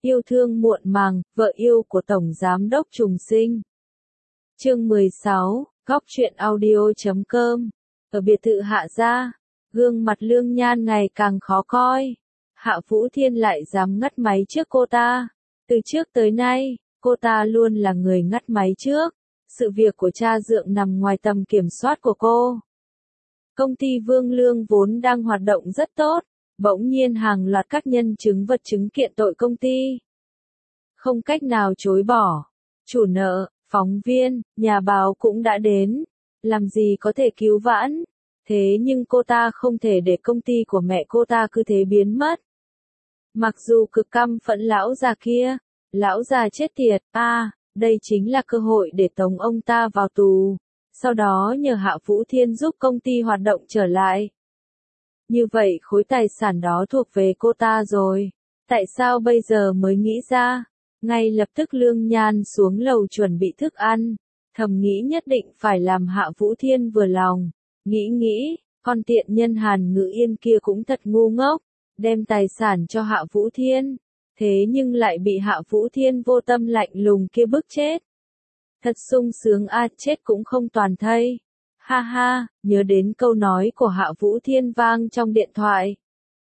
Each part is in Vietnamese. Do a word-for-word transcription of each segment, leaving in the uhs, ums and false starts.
Yêu thương muộn màng, vợ yêu của Tổng Giám đốc Trùng Sinh. Chương mười sáu, góc truyện audio chấm com. Ở biệt thự Hạ gia, gương mặt Lương Nhan ngày càng khó coi. Hạ Vũ Thiên lại dám ngắt máy trước cô ta. Từ trước tới nay, cô ta luôn là người ngắt máy trước. Sự việc của cha dượng nằm ngoài tầm kiểm soát của cô. Công ty Vương Lương vốn đang hoạt động rất tốt, bỗng nhiên hàng loạt các nhân chứng vật chứng kiện tội công ty. Không cách nào chối bỏ. Chủ nợ, phóng viên, nhà báo cũng đã đến. Làm gì có thể cứu vãn. Thế nhưng cô ta không thể để công ty của mẹ cô ta cứ thế biến mất. Mặc dù cực căm phẫn lão già kia, lão già chết tiệt, à, đây chính là cơ hội để tống ông ta vào tù. Sau đó nhờ Hạ Vũ Thiên giúp công ty hoạt động trở lại. Như vậy khối tài sản đó thuộc về cô ta rồi. Tại sao bây giờ mới nghĩ ra? Ngay lập tức Lương Nhan xuống lầu chuẩn bị thức ăn. Thầm nghĩ nhất định phải làm Hạ Vũ Thiên vừa lòng. Nghĩ nghĩ, con tiện nhân Hàn Ngữ Yên kia cũng thật ngu ngốc. Đem tài sản cho Hạ Vũ Thiên. Thế nhưng lại bị Hạ Vũ Thiên vô tâm lạnh lùng kia bức chết. Thật sung sướng a, chết cũng không toàn thây. Ha ha, nhớ đến câu nói của Hạ Vũ Thiên vang trong điện thoại.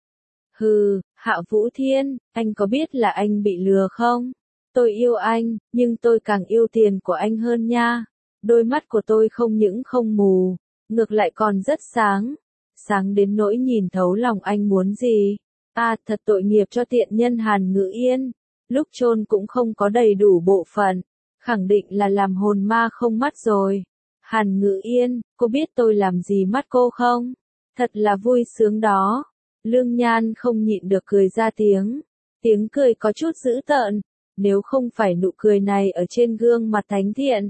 Hừ, Hạ Vũ Thiên, anh có biết là anh bị lừa không? Tôi yêu anh, nhưng tôi càng yêu tiền của anh hơn nha. Đôi mắt của tôi không những không mù, ngược lại còn rất sáng. Sáng đến nỗi nhìn thấu lòng anh muốn gì. À, thật tội nghiệp cho tiện nhân Hàn Ngữ Yên. Lúc chôn cũng không có đầy đủ bộ phận. Khẳng định là làm hồn ma không mắt rồi. Hàn Ngữ Yên, cô biết tôi làm gì mắt cô không? Thật là vui sướng đó. Lương Nhan không nhịn được cười ra tiếng. Tiếng cười có chút dữ tợn. Nếu không phải nụ cười này ở trên gương mặt thánh thiện.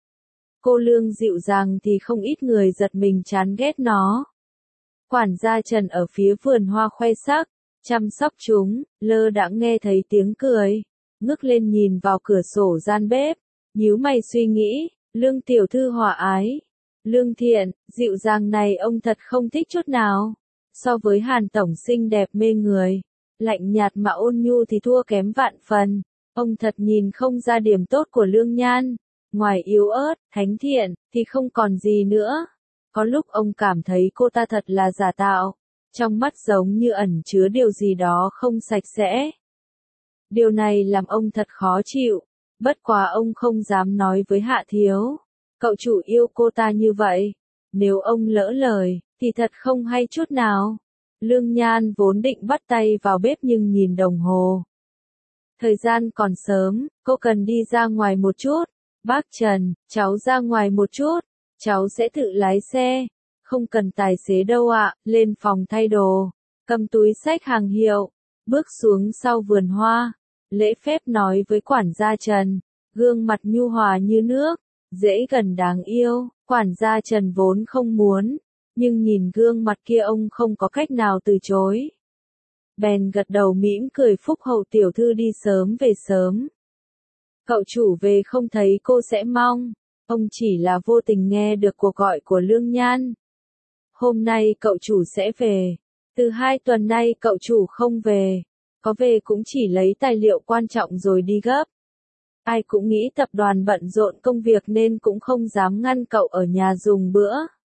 Cô Lương dịu dàng thì không ít người giật mình chán ghét nó. Quản gia Trần ở phía vườn hoa khoe sắc, chăm sóc chúng, lơ đãng nghe thấy tiếng cười. Ngước lên nhìn vào cửa sổ gian bếp. Nhíu mày suy nghĩ, Lương tiểu thư hòa ái. Lương thiện, dịu dàng này ông thật không thích chút nào. So với Hàn tổng xinh đẹp mê người, lạnh nhạt mà ôn nhu thì thua kém vạn phần. Ông thật nhìn không ra điểm tốt của Lương Nhan. Ngoài yếu ớt, thánh thiện, thì không còn gì nữa. Có lúc ông cảm thấy cô ta thật là giả tạo. Trong mắt giống như ẩn chứa điều gì đó không sạch sẽ. Điều này làm ông thật khó chịu. Bất quá ông không dám nói với Hạ Thiếu. Cậu chủ yêu cô ta như vậy. Nếu ông lỡ lời, thì thật không hay chút nào. Lương Nhan vốn định bắt tay vào bếp nhưng nhìn đồng hồ. Thời gian còn sớm, cô cần đi ra ngoài một chút. Bác Trần, cháu ra ngoài một chút. Cháu sẽ tự lái xe. Không cần tài xế đâu ạ, lên phòng thay đồ. Cầm túi xách hàng hiệu. Bước xuống sau vườn hoa. Lễ phép nói với quản gia Trần. Gương mặt nhu hòa như nước. Dễ gần đáng yêu. Quản gia Trần vốn không muốn. Nhưng nhìn gương mặt kia ông không có cách nào từ chối. Bèn gật đầu mỉm cười phúc hậu tiểu thư đi sớm về sớm. Cậu chủ về không thấy cô sẽ mong. Ông chỉ là vô tình nghe được cuộc gọi của Lương Nhan. Hôm nay cậu chủ sẽ về. Từ hai tuần nay cậu chủ không về. Có về cũng chỉ lấy tài liệu quan trọng rồi đi gấp. Ai cũng nghĩ tập đoàn bận rộn công việc nên cũng không dám ngăn cậu ở nhà dùng bữa.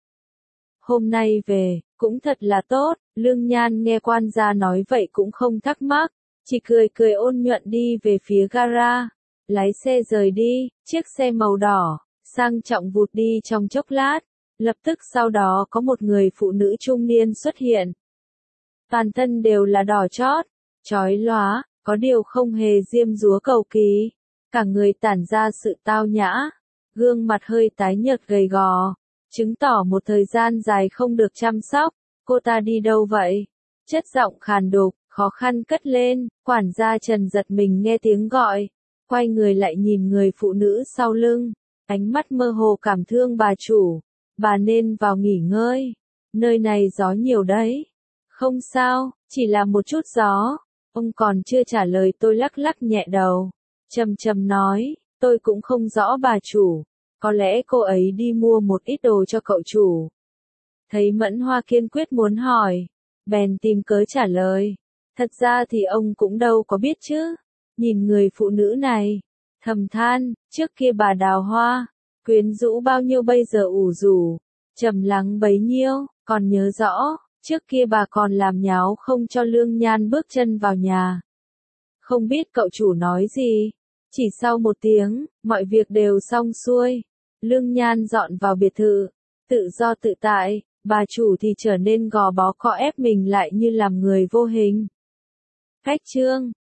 Hôm nay về, cũng thật là tốt. Lương Nhan nghe quan gia nói vậy cũng không thắc mắc. Chỉ cười cười ôn nhuận đi về phía gara. Lái xe rời đi, chiếc xe màu đỏ, sang trọng vụt đi trong chốc lát. Lập tức sau đó có một người phụ nữ trung niên xuất hiện. Toàn thân đều là đỏ chót, chói lóa, có điều không hề diêm dúa cầu kỳ. Cả người tản ra sự tao nhã, gương mặt hơi tái nhợt gầy gò, chứng tỏ một thời gian dài không được chăm sóc. Cô ta đi đâu vậy? Chất giọng khàn đục, khó khăn cất lên, quản gia Trần giật mình nghe tiếng gọi. Quay người lại nhìn người phụ nữ sau lưng, ánh mắt mơ hồ cảm thương bà chủ. Bà nên vào nghỉ ngơi. Nơi này gió nhiều đấy. Không sao, chỉ là một chút gió. Ông còn chưa trả lời tôi lắc lắc nhẹ đầu. Trầm trầm nói, tôi cũng không rõ bà chủ. Có lẽ cô ấy đi mua một ít đồ cho cậu chủ. Thấy Mẫn Hoa kiên quyết muốn hỏi. Bèn tìm cớ trả lời. Thật ra thì ông cũng đâu có biết chứ. nhìn người phụ nữ này, thầm than, trước kia bà đào hoa, quyến rũ bao nhiêu bây giờ ủ rũ, trầm lắng bấy nhiêu, còn nhớ rõ, trước kia bà còn làm nháo không cho Lương Nhan bước chân vào nhà. Không biết cậu chủ nói gì, chỉ sau một tiếng, mọi việc đều xong xuôi, Lương Nhan dọn vào biệt thự, tự do tự tại, bà chủ thì trở nên gò bó cọ ép mình lại như làm người vô hình. Khách trương